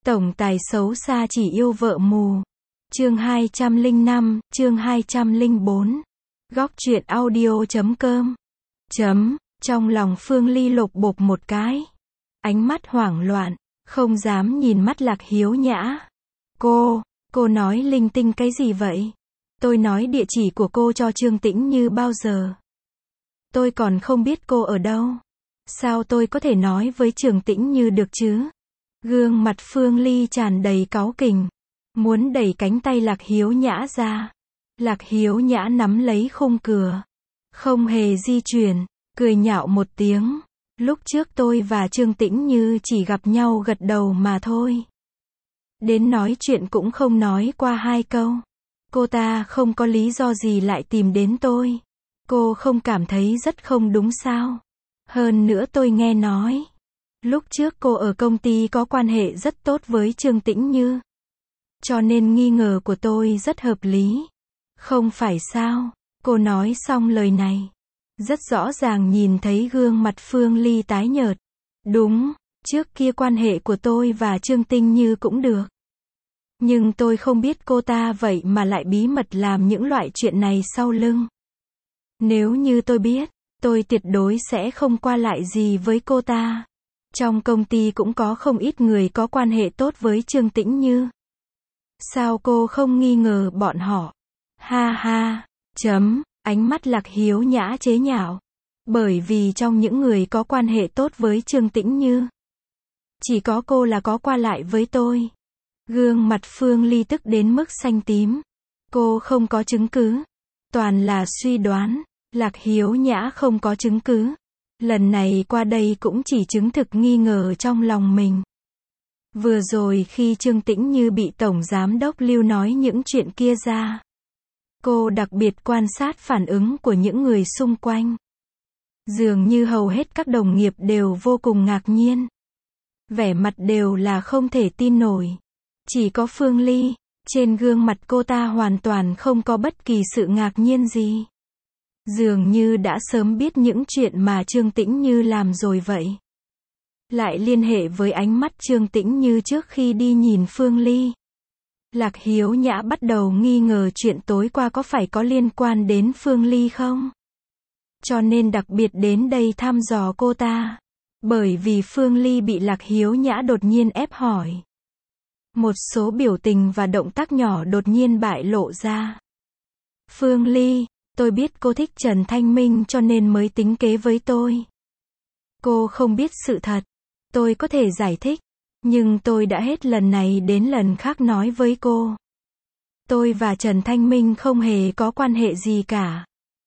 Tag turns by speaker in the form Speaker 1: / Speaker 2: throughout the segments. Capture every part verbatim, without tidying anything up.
Speaker 1: Tổng tài xấu xa chỉ yêu vợ mù. Chương hai trăm lẻ năm, chương hai trăm lẻ bốn. Góc truyện audio chấm com. Chấm, trong lòng Phương Ly lột bột một cái. Ánh mắt hoảng loạn, không dám nhìn mắt Lạc Hiếu Nhã. Cô, cô nói linh tinh cái gì vậy? Tôi nói địa chỉ của cô cho Trương Tĩnh Như bao giờ? Tôi còn không biết cô ở đâu. Sao tôi có thể nói với Trương Tĩnh Như được chứ? Gương mặt Phương Ly tràn đầy cáu kỉnh, muốn đẩy cánh tay Lạc Hiếu Nhã ra. Lạc Hiếu Nhã nắm lấy khung cửa, không hề di chuyển, cười nhạo một tiếng. Lúc trước tôi và Trương Tĩnh Như chỉ gặp nhau gật đầu mà thôi. Đến nói chuyện cũng không nói qua hai câu. Cô ta không có lý do gì lại tìm đến tôi. Cô không cảm thấy rất không đúng sao? Hơn nữa tôi nghe nói, lúc trước cô ở công ty có quan hệ rất tốt với Trương Tĩnh Như. Cho nên nghi ngờ của tôi rất hợp lý. Không phải sao? Cô nói xong lời này, rất rõ ràng nhìn thấy gương mặt Phương Ly tái nhợt. Đúng, trước kia quan hệ của tôi và Trương Tĩnh Như cũng được. Nhưng tôi không biết cô ta vậy mà lại bí mật làm những loại chuyện này sau lưng. Nếu như tôi biết, tôi tuyệt đối sẽ không qua lại gì với cô ta. Trong công ty cũng có không ít người có quan hệ tốt với Trương Tĩnh Như. Sao cô không nghi ngờ bọn họ? Ha ha, chấm, ánh mắt Lạc Hiếu Nhã chế nhạo. Bởi vì trong những người có quan hệ tốt với Trương Tĩnh Như, chỉ có cô là có qua lại với tôi. Gương mặt Phương Ly tức đến mức xanh tím. Cô không có chứng cứ. Toàn là suy đoán. Lạc Hiếu Nhã không có chứng cứ. Lần này qua đây cũng chỉ chứng thực nghi ngờ trong lòng mình. Vừa rồi khi Trương Tĩnh Như bị Tổng Giám đốc Lưu nói những chuyện kia ra, cô đặc biệt quan sát phản ứng của những người xung quanh. Dường như hầu hết các đồng nghiệp đều vô cùng ngạc nhiên. Vẻ mặt đều là không thể tin nổi. Chỉ có Phương Ly, trên gương mặt cô ta hoàn toàn không có bất kỳ sự ngạc nhiên gì. Dường như đã sớm biết những chuyện mà Trương Tĩnh Như làm rồi vậy. Lại liên hệ với ánh mắt Trương Tĩnh Như trước khi đi nhìn Phương Ly. Lạc Hiếu Nhã bắt đầu nghi ngờ chuyện tối qua có phải có liên quan đến Phương Ly không? Cho nên đặc biệt đến đây thăm dò cô ta. Bởi vì Phương Ly bị Lạc Hiếu Nhã đột nhiên ép hỏi. Một số biểu tình và động tác nhỏ đột nhiên bại lộ ra. Phương Ly, tôi biết cô thích Trần Thanh Minh cho nên mới tính kế với tôi. Cô không biết sự thật. Tôi có thể giải thích. Nhưng tôi đã hết lần này đến lần khác nói với cô. Tôi và Trần Thanh Minh không hề có quan hệ gì cả.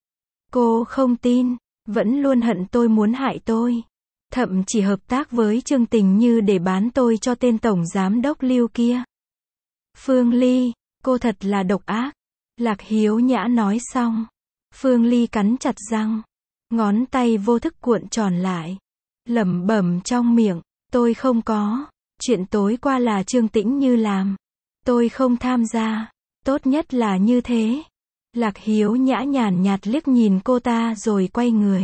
Speaker 1: Cô không tin, vẫn luôn hận tôi muốn hại tôi. Thậm chỉ hợp tác với Trương Tĩnh Như để bán tôi cho tên Tổng Giám đốc Lưu kia. Phương Ly, cô thật là độc ác. Lạc Hiếu Nhã nói xong. Phương Ly cắn chặt răng. Ngón tay vô thức cuộn tròn lại. Lẩm bẩm trong miệng. Tôi không có. Chuyện tối qua là Trương Tĩnh Như làm. Tôi không tham gia. Tốt nhất là như thế. Lạc Hiếu Nhã nhàn nhạt liếc nhìn cô ta rồi quay người.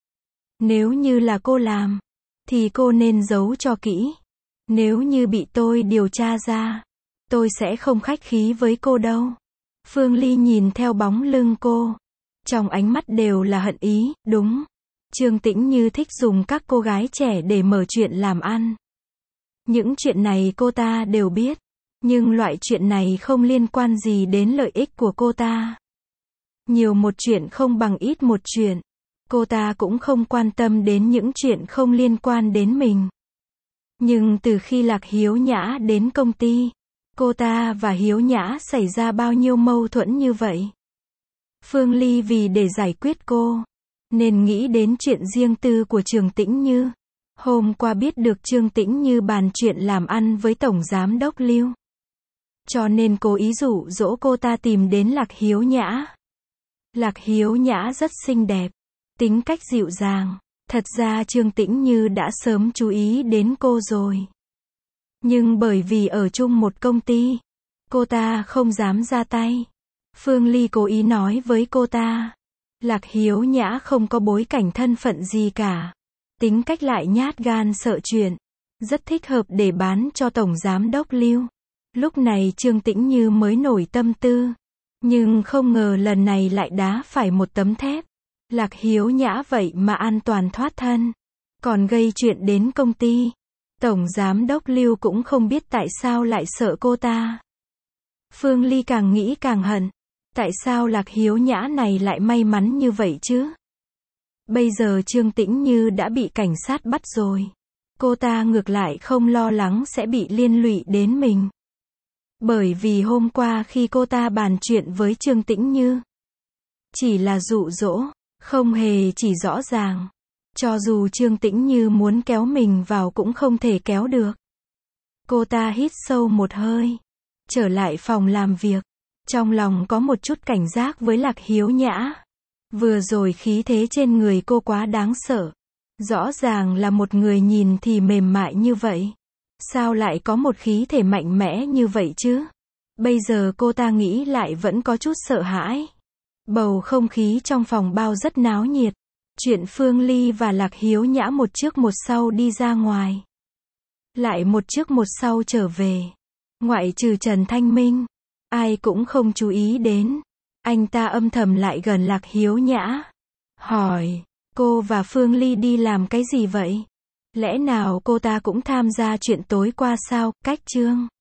Speaker 1: Nếu như là cô làm, thì cô nên giấu cho kỹ. Nếu như bị tôi điều tra ra, tôi sẽ không khách khí với cô đâu. Phương Ly nhìn theo bóng lưng cô. Trong ánh mắt đều là hận ý, đúng. Trương Tĩnh Như thích dùng các cô gái trẻ để mở chuyện làm ăn. Những chuyện này cô ta đều biết. Nhưng loại chuyện này không liên quan gì đến lợi ích của cô ta. Nhiều một chuyện không bằng ít một chuyện. Cô ta cũng không quan tâm đến những chuyện không liên quan đến mình. Nhưng từ khi Lạc Hiếu Nhã đến công ty, cô ta và Hiếu Nhã xảy ra bao nhiêu mâu thuẫn như vậy. Phương Ly vì để giải quyết cô, nên nghĩ đến chuyện riêng tư của Trương Tĩnh Như. Hôm qua biết được Trương Tĩnh Như bàn chuyện làm ăn với Tổng Giám đốc Lưu. Cho nên cố ý dụ dỗ cô ta tìm đến Lạc Hiếu Nhã. Lạc Hiếu Nhã rất xinh đẹp. Tính cách dịu dàng. Thật ra Trương Tĩnh Như đã sớm chú ý đến cô rồi. Nhưng bởi vì ở chung một công ty, cô ta không dám ra tay. Phương Ly cố ý nói với cô ta. Lạc Hiếu Nhã không có bối cảnh thân phận gì cả. Tính cách lại nhát gan sợ chuyện. rất thích hợp để bán cho Tổng Giám đốc Lưu. Lúc này Trương Tĩnh Như mới nổi tâm tư. Nhưng không ngờ lần này lại đá phải một tấm thép. Lạc Hiếu Nhã vậy mà an toàn thoát thân. Còn gây chuyện đến công ty. Tổng Giám đốc Lưu cũng không biết tại sao lại sợ cô ta. Phương Ly càng nghĩ càng hận. Tại sao Lạc Hiếu Nhã này lại may mắn như vậy chứ? Bây giờ Trương Tĩnh Như đã bị cảnh sát bắt rồi. Cô ta ngược lại không lo lắng sẽ bị liên lụy đến mình. Bởi vì hôm qua khi cô ta bàn chuyện với Trương Tĩnh Như, chỉ là dụ dỗ, không hề chỉ rõ ràng. Cho dù Trương Tĩnh Như muốn kéo mình vào cũng không thể kéo được. Cô ta hít sâu một hơi, trở lại phòng làm việc. Trong lòng có một chút cảnh giác với Lạc Hiếu Nhã. Vừa rồi khí thế trên người cô quá đáng sợ. Rõ ràng là một người nhìn thì mềm mại như vậy. Sao lại có một khí thể mạnh mẽ như vậy chứ? Bây giờ cô ta nghĩ lại vẫn có chút sợ hãi. Bầu không khí trong phòng bao rất náo nhiệt. Chuyện Phương Ly và Lạc Hiếu Nhã một trước một sau đi ra ngoài. Lại một trước một sau trở về. Ngoại trừ Trần Thanh Minh, ai cũng không chú ý đến. Anh ta âm thầm lại gần Lạc Hiếu Nhã. Hỏi, cô và Phương Ly đi làm cái gì vậy? Lẽ nào cô ta cũng tham gia chuyện tối qua sao? Cách Trương